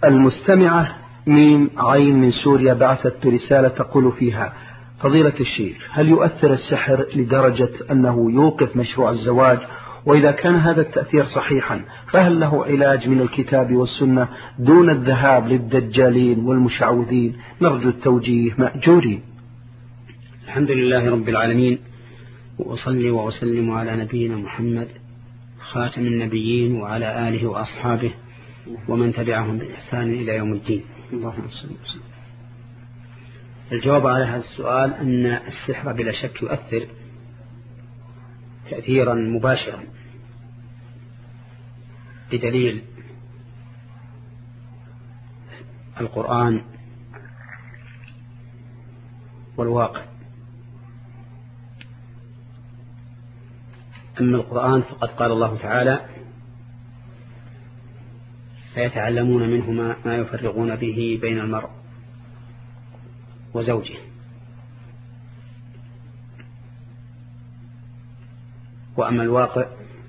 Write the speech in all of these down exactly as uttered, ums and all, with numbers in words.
المستمعة ميم عين من سوريا بعثت برسالة تقول فيها: فضيلة الشيخ، هل يؤثر السحر لدرجة أنه يوقف مشروع الزواج؟ وإذا كان هذا التأثير صحيحا فهل له علاج من الكتاب والسنة دون الذهاب للدجالين والمشعوذين؟ نرجو التوجيه مأجورين. الحمد لله رب العالمين، وأصلي وأسلم على نبينا محمد خاتم النبيين وعلى آله وأصحابه ومن تبعهم بإحسان إلى يوم الدين. اللهم صل وسلم. الجواب على هذا السؤال أن السحر بلا شك يؤثر تأثيرا مباشرا بدليل القرآن والواقع. أما القرآن فقد قال الله تعالى: فيتعلمون منهما ما يفرقون به بين المرء وزوجه. وأما الواقع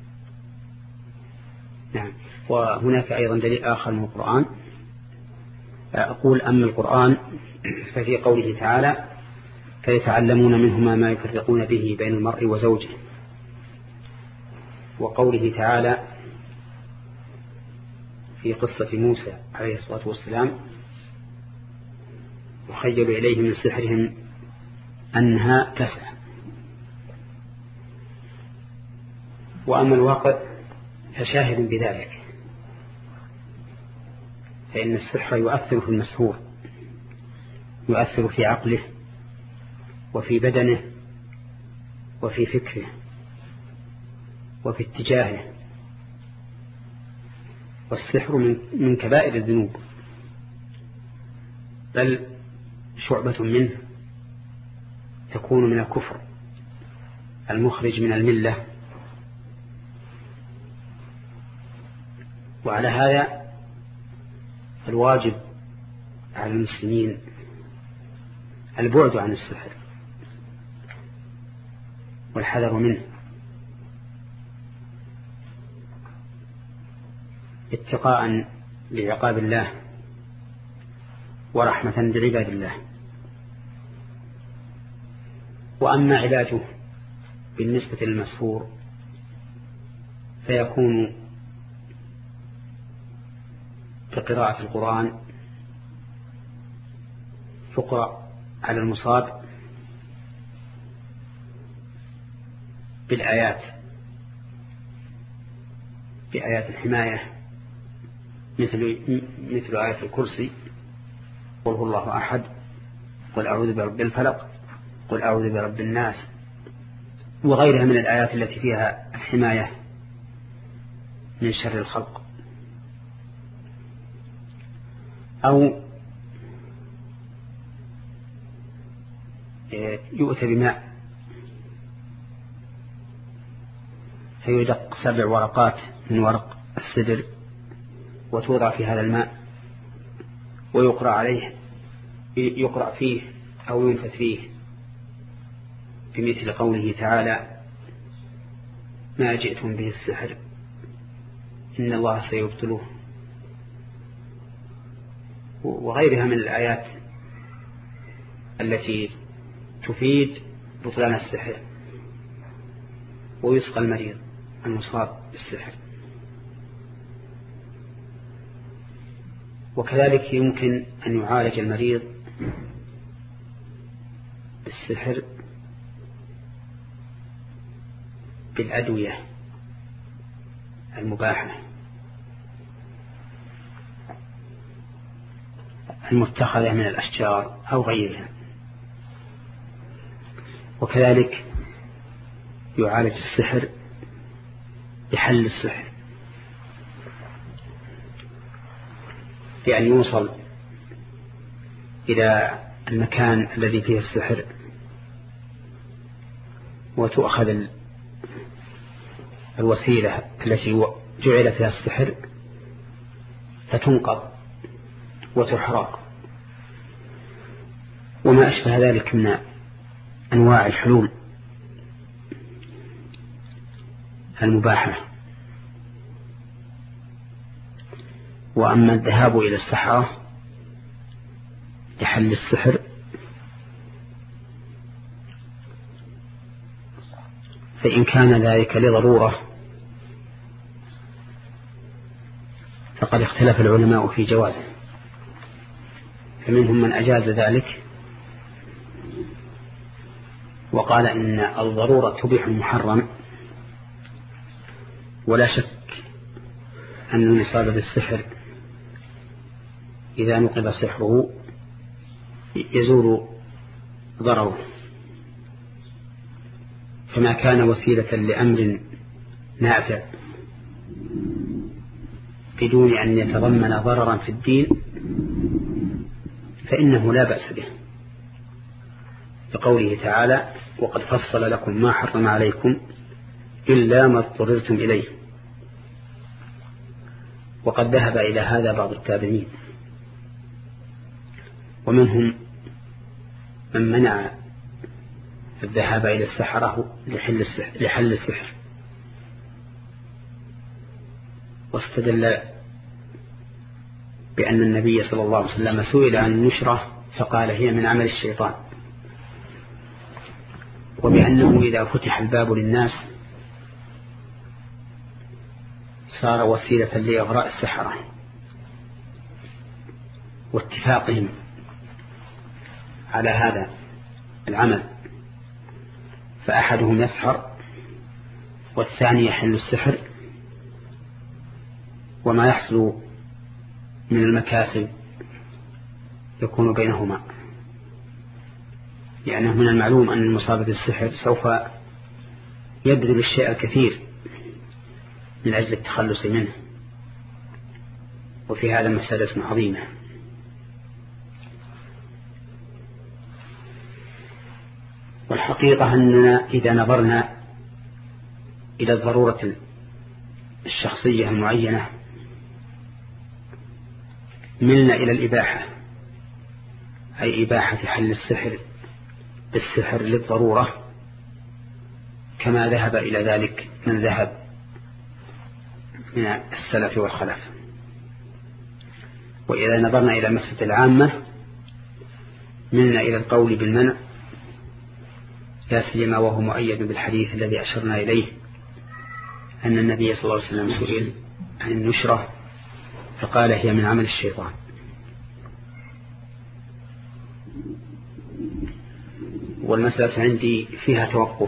نعم. وهناك أيضا دليل آخر من القرآن. أقول أما القرآن ففي قوله تعالى: فيتعلمون منهما ما يفرقون به بين المرء وزوجه، وقوله تعالى في قصة موسى عليه الصلاة والسلام: يخيل إليه من سحرهم أنها تسعى. وأما الواقع فشاهد بذلك، فإن السحر يؤثر في المسحور، يؤثر في عقله وفي بدنه وفي فكره وفي اتجاهه. والسحر من, من كبائر الذنوب، بل شعبة منه تكون من الكفر المخرج من الملة. وعلى هذا الواجب على المسلمين البعد عن السحر والحذر منه اتقاء لعقاب الله ورحمة بعباد الله. وأما علاجه بالنسبة للمسحور فيكون بقراءة القرآن، يقرأ على المصاب بالآيات، بآيات الحماية مثل مثل آية الكرسي: قل هو الله أحد، قل أعوذ برب الفلق، قل أعوذ برب الناس، وغيرها من الآيات التي فيها الحماية من شر الخلق. أو يؤتى بماء فيدق سبع ورقات من ورق السدر وتوضع في هذا الماء ويقرأ عليه، يقرأ فيه أو ينفث فيه بمثل قوله تعالى: ما جئتم به السحر إن الله سيبطله، وغيرها من الآيات التي تفيد بطلان السحر، ويسقى المريض المصاب بالسحر. وكذلك يمكن أن يعالج المريض بالسحر بالأدوية المباحة المتخذة من الأشجار أو غيرها. وكذلك يعالج السحر بحل السحر، بأن يوصل إلى المكان الذي فيه السحر وتؤخذ الوسيلة التي جعل فيها السحر فتنقض وتحرق، وما أشبه ذلك من أنواع الحلول المباحة. وأما الذهاب إلى السحرة لحل السحر فإن كان ذلك لضرورة فقد اختلف العلماء في جوازه، فمنهم من أجاز ذلك وقال إن الضرورة تبيح المحرم، ولا شك أن المصاب بالسحر إذا نقض سحره يزول ضرره، فما كان وسيلة لأمر نافع بدون أن يتضمن ضررا في الدين فإنه لا بأس به، بقوله تعالى وقد فصل لكم ما حرم عليكم إلا ما اضطررتم إليه. وقد ذهب إلى هذا بعض التابعين، ومنهم من منع الذهاب إلى السحرة لحل السحر, لحل السحر واستدل بأن النبي صلى الله عليه وسلم سئل عن النشرة فقال هي من عمل الشيطان، وبأنه إذا فتح الباب للناس صار وسيلة لإغراء السحرة واتفاقهم على هذا العمل، فأحدهم يسحر والثاني يحل السحر، وما يحصل من المكاسب يكون بينهما، لأنه من المعلوم أن المصاب بالسحر سوف يبذل الشيء الكثير من أجل التخلص منه، وفي هذا مسألة عظيمة. والحقيقة أننا إذا نظرنا إلى الضرورة الشخصية المعينة ملنا إلى الإباحة، أي إباحة حل السحر بالسحر للضرورة، كما ذهب إلى ذلك من ذهب من السلف والخلف. وإذا نظرنا إلى المسألة العامة ملنا إلى القول بالمنع، لا سيما وهو مؤيد بالحديث الذي أشرنا إليه أن النبي صلى الله عليه وسلم سئل عن النشرة فقال هي من عمل الشيطان. والمسألة عندي فيها توقف،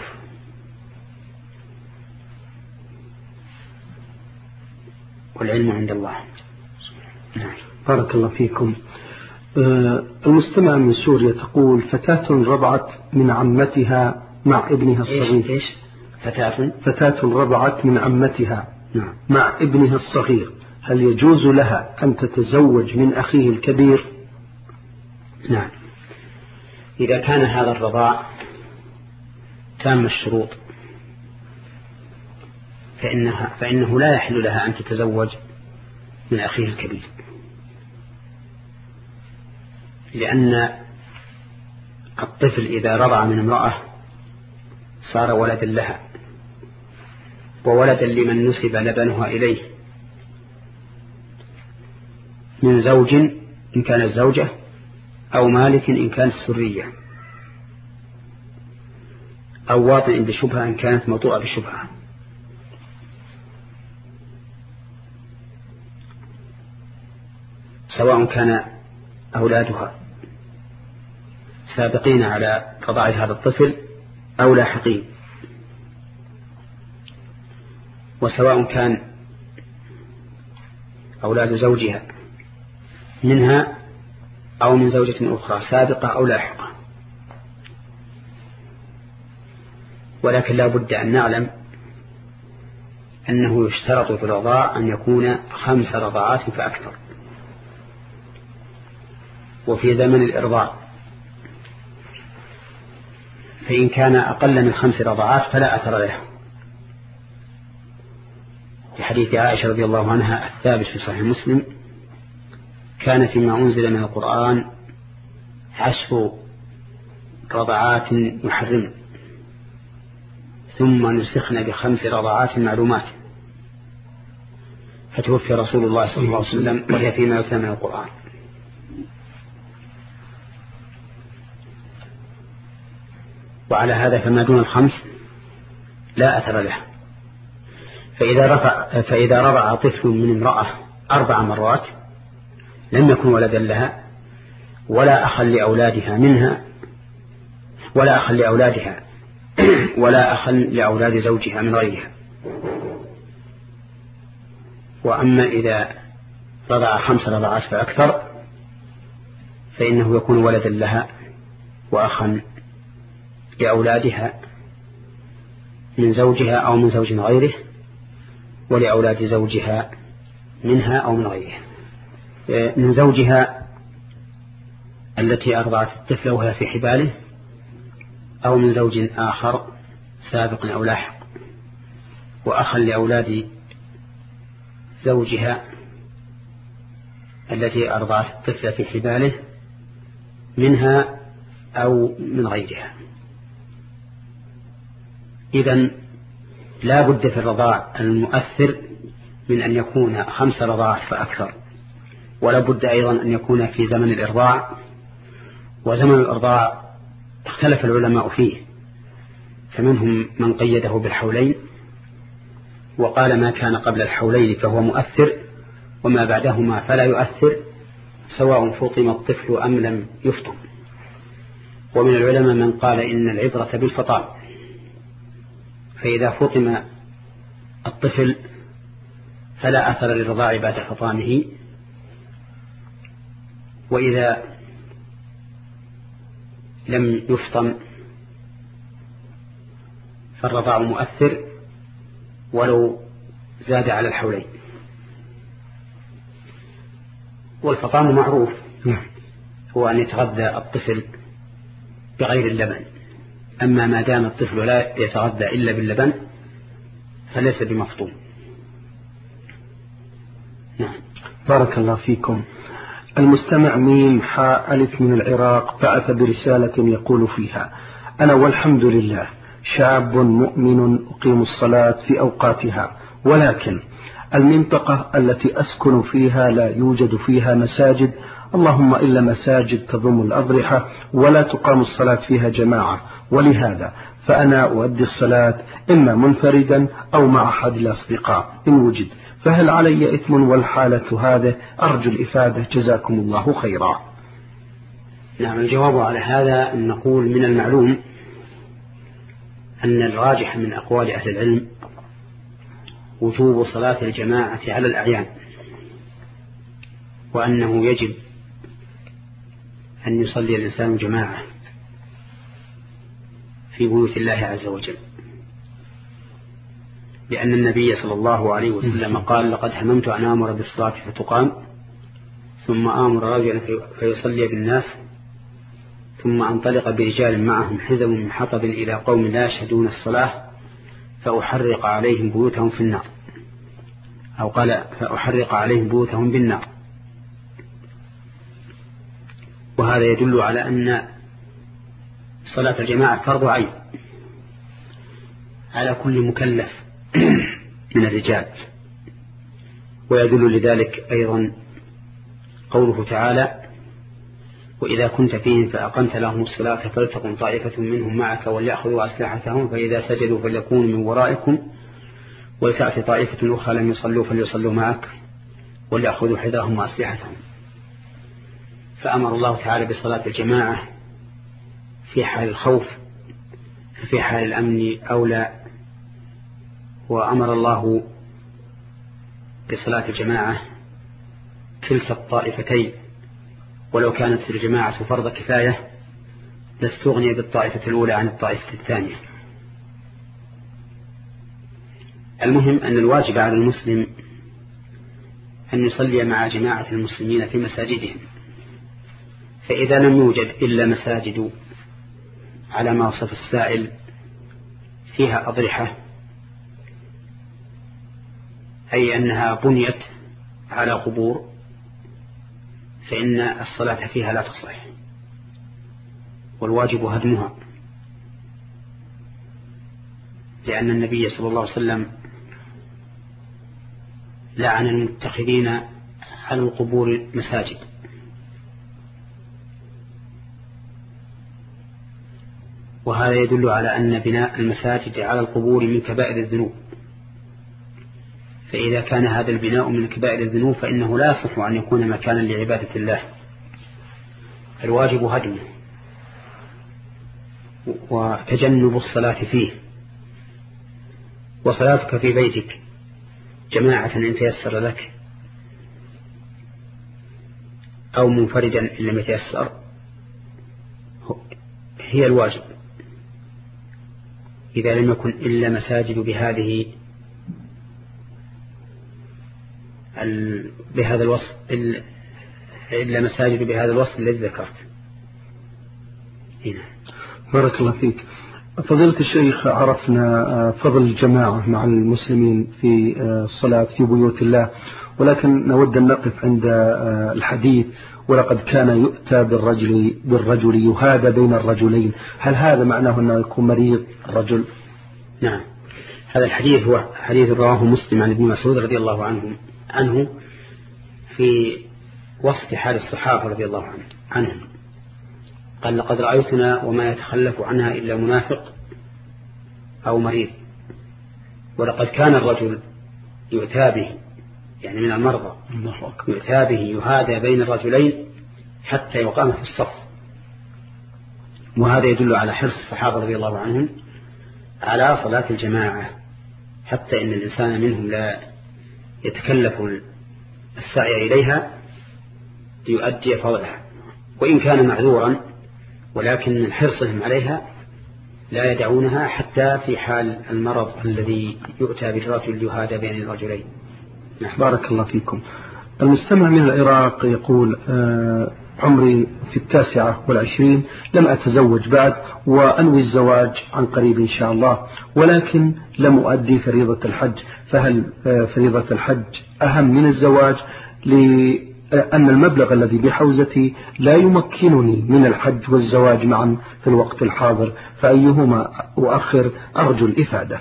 والعلم عند الله. بارك الله فيكم. المستمع من سوريا تقول فتاة رضعت من عمتها مع ابنها الصغير. إيش فتاة فتاة رضعت من عمتها نعم. مع ابنها الصغير، هل يجوز لها أن تتزوج من أخيه الكبير؟ نعم، إذا كان هذا الرضاع تام الشروط فإنها فإنه لا يحل لها أن تتزوج من أخيه الكبير، لأن الطفل إذا رضع من امرأة صار ولدا لها وولدا لمن نسب لبنها إليه من زوج إن كانت زوجة أو مالك إن كانت سرية أو واطئ بشبهة إن كانت موطوءة بشبهة. سواء كان أولادها سابقين على رضاع هذا الطفل أو لاحقين، وسواء كان أولاد زوجها منها أو من زوجة أخرى سابقة أو لاحقة. ولكن لا بد أن نعلم أنه يشترط في الرضاع أن يكون خمس رضاعات فأكثر، وفي زمن الإرضاع فإن كان أقل من خمس رضاعات فلا أثر له، في حديث عائشة رضي الله عنها الثابت في صحيح مسلم كان فيما أنزل من القرآن عشر رضاعات يحرم ثم نسخن بخمس رضاعات معلومات، فتوفي رسول الله صلى الله عليه وسلم وهي فيما يتلى من القرآن. وعلى هذا فما دون الخمس لا أثر له. فإذا رفع فإذا رضع طفل من امرأة أربع مرات لم يكن ولدا لها ولا أخا لأولادها منها ولا أخا لأولادها ولا أخا لأولاد زوجها من غيرها. وأما إذا رضع خمس رضعات فأكثر فإنه يكون ولدا لها وأخا لأولادها من زوجها أو من زوج غيره ولأولاد زوجها منها أو من غيرها. من زوجها التي أرضعت الطفل وهي في حباله أو من زوج آخر سابق أو لاحق، وأخا لأولاد زوجها التي أرضعت الطفل في حباله منها أو من غيرها. إذن لا بد في الرضاع المؤثر من أن يكون خمس رضاعات فأكثر، ولا بد أيضا أن يكون في زمن الإرضاع. وزمن الإرضاع اختلف العلماء فيه، فمنهم من قيده بالحولين وقال ما كان قبل الحولين فهو مؤثر وما بعدهما فلا يؤثر سواء فطم الطفل أم لم يفطم. ومن العلماء من قال إن العبرة بالفطام، فإذا فطم الطفل فلا أثر للرضاع بعد فطامه، وإذا لم يفطم فالرضاع مؤثر ولو زاد على الحولين. والفطام معروف هو أن يتغذى الطفل بغير اللبن، أما ما دام الطفل لا يتغذى إلا باللبن فليس بمفطوم. نعم. بارك الله فيكم. المستمع ميم حاء ألف من العراق بعث برسالة يقول فيها: أنا والحمد لله شاب مؤمن أقيم الصلاة في أوقاتها، ولكن المنطقة التي أسكن فيها لا يوجد فيها مساجد، اللهم إلا مساجد تضم الأضرحة، ولا تقام الصلاة فيها جماعة، ولهذا فأنا أؤدي الصلاة إما منفردا أو مع أحد الأصدقاء إن وجد، فهل علي إثم والحالة هذا؟ أرجو الإفادة جزاكم الله خيرا. نعم، الجواب على هذا أن نقول من المعلوم أن الراجح من أقوال أهل العلم وجوب صلاة الجماعة على الأعيان، وأنه يجب أن يصلي الإنسان جماعة في بيوت الله عز وجل، لأن النبي صلى الله عليه وسلم قال: لقد هممت أن آمر بالصلاة فتقام ثم آمر رجلا فيصلي بالناس ثم أنطلق برجال معهم حزم من حطب إلى قوم لا يشهدون الصلاة فأحرق عليهم بيوتهم في النار، أو قال فأحرق عليهم بيوتهم بالنار. وهذا يدل على أن صلاة الجماعة فرض عين على كل مكلف من الرجال. ويدل لذلك أيضا قوله تعالى: وإذا كنت فيهم فأقمت لهم الصلاة فلتقم طائفة منهم معك وليأخذوا أسلحتهم فإذا سجدوا فليكونوا من ورائكم ولتأتي طائفة أخرى لم يصلوا فليصلوا معك وليأخذوا حذرهم وأسلحتهم. فأمر الله تعالى بصلاة الجماعة في حال الخوف، في حال الأمن أولى. وأمر الله بصلاة الجماعة كلتا الطائفتين، ولو كانت الجماعة فرض كفاية لاستغني بالطائفة الأولى عن الطائفة الثانية. المهم أن الواجب على المسلم أن يصلي مع جماعة المسلمين في مساجدهم، فإذا لم يوجد إلا مساجد على ما وصف السائل فيها أضرحة، أي أنها بنيت على قبور، فإن الصلاة فيها لا تصح، والواجب هدمها، لأن النبي صلى الله عليه وسلم لعن المتخذين على القبور مساجد. وهذا يدل على أن بناء المساجد على القبور من كبائر الذنوب، فإذا كان هذا البناء من كبائر الذنوب فإنه لا يصح أن يكون مكانا لعبادة الله، الواجب هدمه وتجنب الصلاة فيه. وصلاتك في بيتك جماعة إن تيسر لك أو منفردا إن لم يتيسر هي الواجب، إذا لم يكن إلا مساجد بهذه بهذا الوصف إلا مساجد بهذا الوصف الذي ذكرت. هنا بارك الله فيك. فضيلة الشيخ، عرفنا فضل الجماعة مع المسلمين في الصلاة في بيوت الله، ولكن نود أن نقف عند الحديث ولقد كان يؤتى بالرجل بالرجل يهادى بين الرجلين، هل هذا معناه أنه يكون مريض الرجل؟ نعم، هذا الحديث هو حديث رواه مسلم عن ابن مسعود رضي الله عنه عنه في وصف حال الصحابة رضي الله عنهم. قال لقد رأيتنا وما يتخلف عنها إلا منافق أو مريض، ولقد كان الرجل يؤتى به يعني من المرضى يؤتى به يهادى بين الرجلين حتى يقام في الصف. وهذا يدل على حرص الصحابة رضي الله عنهم على صلاة الجماعة، حتى إن الإنسان منهم لا يتكلف السعي إليها ليؤدي فضلها وإن كان معذورا، ولكن من حرصهم عليها لا يدعونها حتى في حال المرض الذي يؤتى بالرجل يهادى بين الرجلين. بارك الله فيكم. المستمع من العراق يقول آه عمري في التاسعة والعشرين، لم أتزوج بعد وأنوي الزواج عن قريب إن شاء الله، ولكن لم أؤدي فريضة الحج، فهل آه فريضة الحج أهم من الزواج؟ لأن المبلغ الذي بحوزتي لا يمكنني من الحج والزواج معا في الوقت الحاضر، فأيهما أؤخر؟ أرجو الإفادة.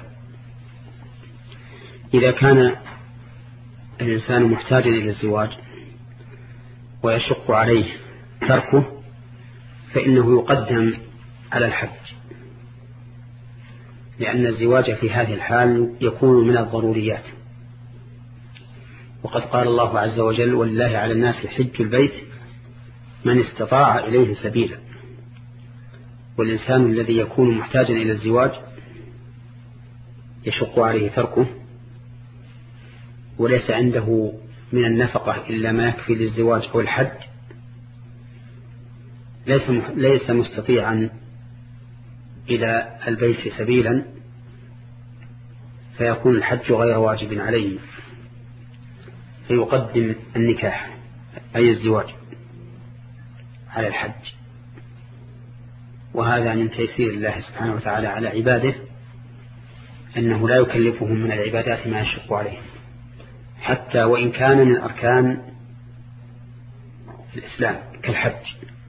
إذا كان الإنسان محتاجا إلى الزواج ويشق عليه تركه فإنه يقدم على الحج، لأن الزواج في هذه الحال يكون من الضروريات. وقد قال الله عز وجل ولله على الناس حج البيت من استطاع إليه سبيلا. والإنسان الذي يكون محتاجا إلى الزواج يشق عليه تركه وليس عنده من النفقة إلا ما يكفي للزواج أو الحج، ليس ليس مستطيعا إلى البيت سبيلا، فيكون الحج غير واجب عليه، فيقدم النكاح أي الزواج على الحج. وهذا من تيسير الله سبحانه وتعالى على عباده، أنه لا يكلفهم من العبادات ما يشق عليهم، حتى وإن كان من أركان الإسلام كالحج.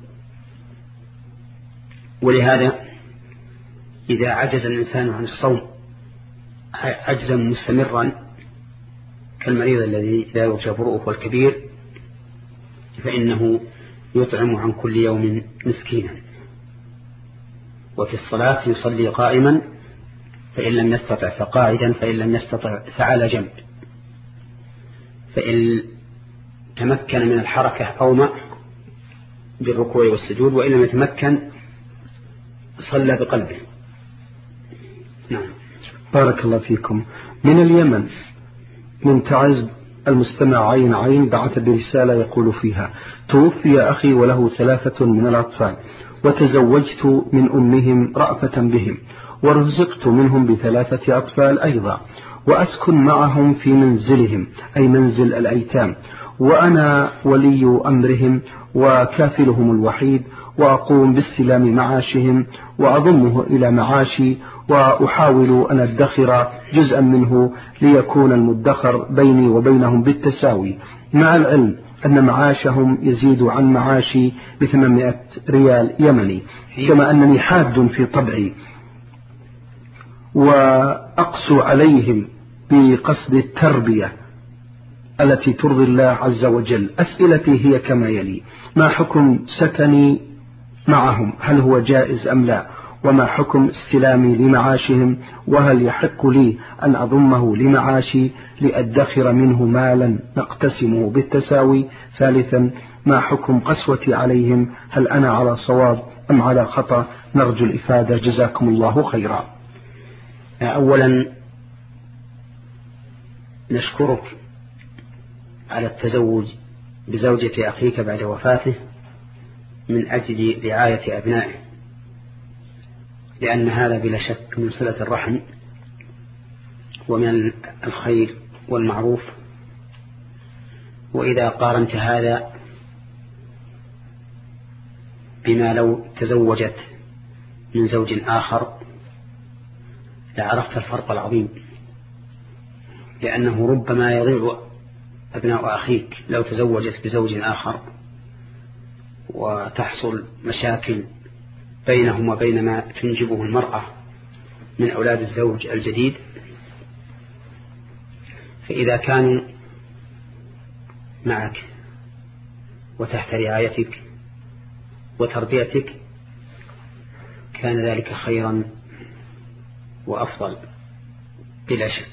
ولهذا إذا عجز الإنسان عن الصوم عجزا مستمرا كالمريض الذي لا يرجى برؤه والكبير، فإنه يطعم عن كل يوم مسكينا. وفي الصلاة يصلي قائما فإن لم يستطع فقاعدا، فإن لم يستطع فعلى جنب، فإن تمكن من الحركة أومأ بالركوع والسجود، وإن لم يتمكن صلى بقلبه. نعم. بارك الله فيكم. من اليمن من تعز المستمع عين عين بعث برسالة يقول فيها: توفي أخي وله ثلاثة من الأطفال، وتزوجت من أمهم رأفة بهم، ورزقت منهم بثلاثة أطفال أيضا، وأسكن معهم في منزلهم أي منزل الأيتام، وأنا ولي أمرهم وكافلهم الوحيد، وأقوم باستلام معاشهم وأضمه إلى معاشي، وأحاول أن أدخر جزءا منه ليكون المدخر بيني وبينهم بالتساوي، مع العلم أن معاشهم يزيد عن معاشي بثمانمائة ريال يمني، كما أنني حاد في طبعي وأقسو عليهم بقصد التربية التي ترضي الله عز وجل. أسئلتي هي كما يلي: ما حكم سكني معهم؟ هل هو جائز أم لا؟ وما حكم استلامي لمعاشهم؟ وهل يحق لي أن أضمه لمعاشي لأدخر منه مالا نقتسمه بالتساوي؟ ثالثا: ما حكم قسوتي عليهم؟ هل أنا على صواب أم على خطأ؟ نرجو الإفادة، جزاكم الله خيرا. أولا نشكرك على التزوج بزوجة أخيك بعد وفاته من أجل رعاية أبنائه، لأن هذا بلا شك من صلة الرحم ومن الخير والمعروف. وإذا قارنت هذا بما لو تزوجت من زوج آخر لعرفت الفرق العظيم، لأنه ربما يضيع أبناء أخيك لو تزوجت بزوج آخر وتحصل مشاكل بينهم وبين ما تنجبه المرأة من أولاد الزوج الجديد. فإذا كانوا معك وتحت رعايتك وتربيتك كان ذلك خيرا وأفضل بلا شك.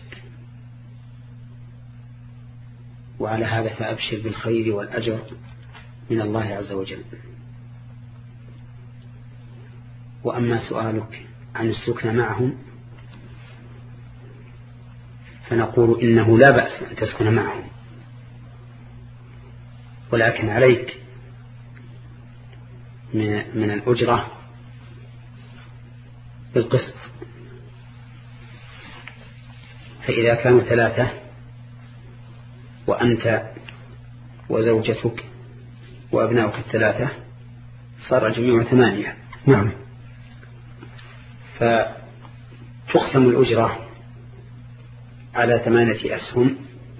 وعلى هذا فأبشر بالخير والأجر من الله عز وجل. وأما سؤالك عن السكن معهم فنقول إنه لا بأس أن تسكن معهم، ولكن عليك من, من الأجرة بالقسط. فإذا كانوا ثلاثة وأنت وزوجتك وأبناؤك الثلاثة صار الجميع ثمانية. نعم. فتقسم الأجرة على ثمانية أسهم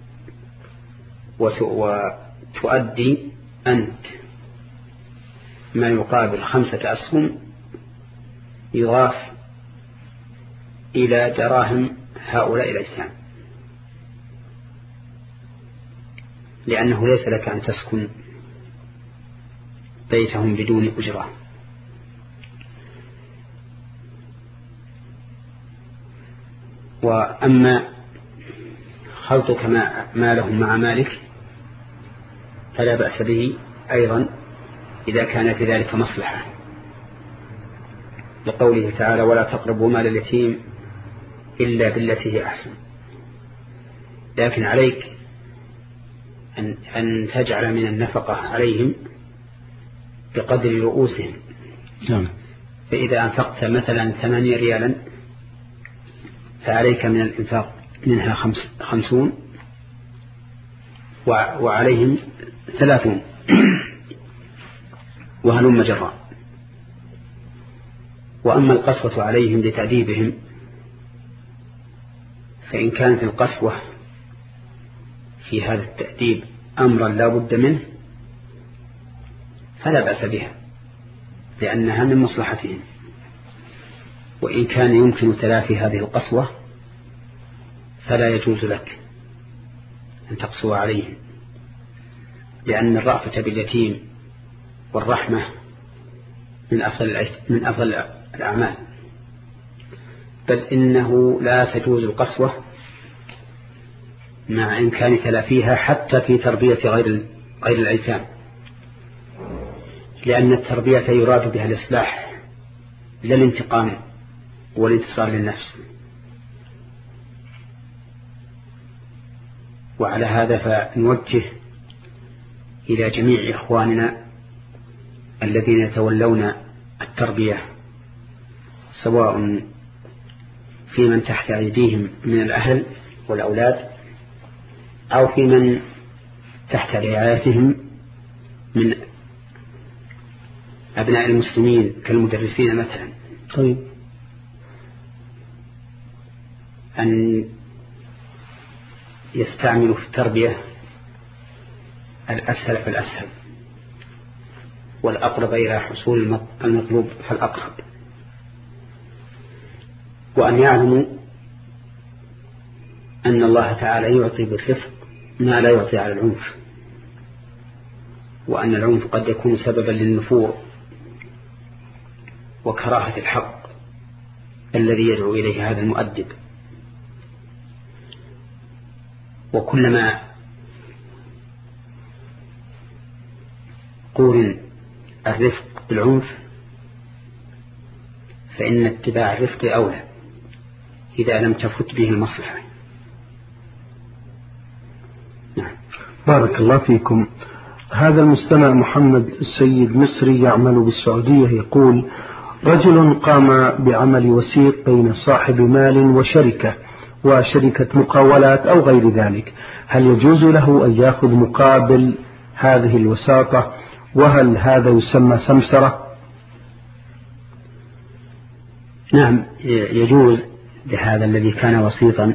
وتؤدي أنت ما يقابل خمسة أسهم يضاف إلى دراهم هؤلاء الأجسام، لأنه ليس لك أن تسكن بيتهم بدون أجرة. وأما خلطك مالهم مع مالك فلا بأس به أيضا إذا كان في ذلك مصلحة، لقوله تعالى: ولا تقربوا مال اليتيم إلا بالتي هي أحسن. لكن عليك أن, أن تجعل من النفقة عليهم بقدر رؤوسهم. نعم. فإذا أنفقت مثلا ثمانية ريالا فعليك من الإنفاق منها خمس خمسون وعليهم ثلاثون وهلم جرا. وأما القسوة عليهم لتأديبهم فإن كانت القسوة في هذا التأديب أمرا لا بد منه فلا بأس بها، لأنها من مصلحتهم. وإن كان يمكن تلافي هذه القسوة فلا يجوز لك أن تقسو عليهم، لأن الرأفة باليتيم والرحمة من أفضل من أفضل الأعمال، بل إنه لا تجوز القسوة مع إمكان تلافيها حتى في تربية غير غير الأيتام، لأن التربية يراد بها الإصلاح لا الانتقام والانتصار للنفس. وعلى هذا فنوجه إلى جميع إخواننا الذين يتولون التربية، سواء في من تحت أيديهم من الأهل والأولاد أو في من تحت رعايتهم من أبناء المسلمين كالمدرسين مثلا. طيب. أن يستعملوا في التربية الأسهل فالأسهل، والأقرب إلى حصول المطلوب فالأقرب، وأن يعلموا أن الله تعالى يعطي بالرفق ما لا يعطي على العنف، وأن العنف قد يكون سببا للنفور وكراهة الحق الذي يدعو إليه هذا المؤدب. وكلما قورن الرفق بالعنف فإن اتباع الرفق أولى إذا لم تفت به المصلحة. نعم. بارك الله فيكم. هذا المستمع محمد السيد مصري يعمل بالسعودية يقول: رجل قام بعمل وسيط بين صاحب مال وشركة وشركة مقاولات أو غير ذلك، هل يجوز له أن يأخذ مقابل هذه الوساطة؟ وهل هذا يسمى سمسرة؟ نعم، يجوز لهذا الذي كان وسيطا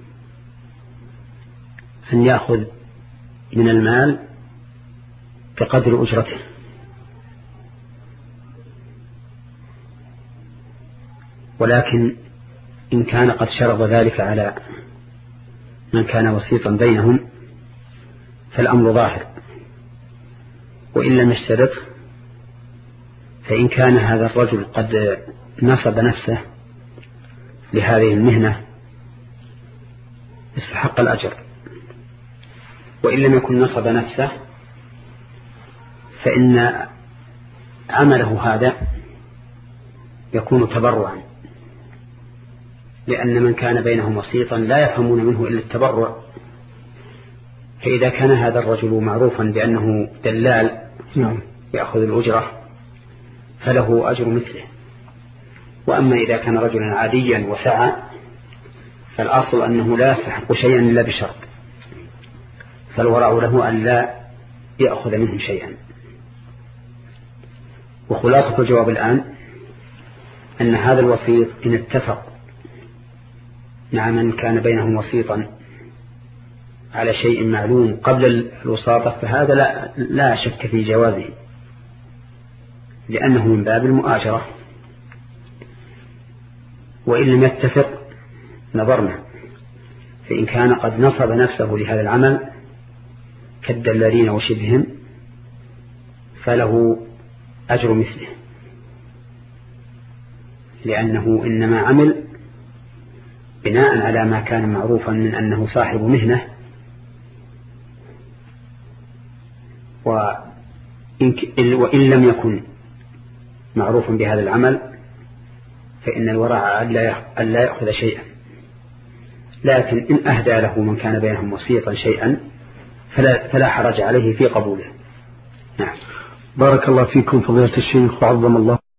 أن يأخذ من المال بقدر أجرته، ولكن إن كان قد شرط ذلك على من كان وسيطا بينهم فالأمر ظاهر، وإن لم يشترط فإن كان هذا الرجل قد نصب نفسه لهذه المهنة استحق الأجر، وإن لم يكن نصب نفسه فإن عمله هذا يكون تبرعا، لأن من كان بينهم وسيطا لا يفهمون منه إلا التبرع. فإذا كان هذا الرجل معروفا بأنه دلال يأخذ الأجرة فله أجر مثله. وأما إذا كان رجلا عاديا وسعى فالأصل أنه لا يستحق شيئا إلا بشرط، فالورع له أن لا يأخذ منه شيئا. وخلاصة الجواب الآن أن هذا الوسيط إن اتفق مع من كان بينهم وسيطا على شيء معلوم قبل الوساطة فهذا لا, لا شك في جوازه، لأنه من باب المؤاجرة. وإن لم يتفق نظرنا، فإن كان قد نصب نفسه لهذا العمل كالدلالين وشبههم فله أجر مثله، لأنه إنما عمل بناء على ما كان معروفا من أنه صاحب مهنة، وإن لم يكن معروفا بهذا العمل فإن الورع أن لا يأخذ شيئا، لكن إن أهدى له من كان بينهم وسيطا شيئا فلا, فلا حرج عليه في قبوله. نعم. بارك الله فيكم فضيلة الشيخ وعظم الله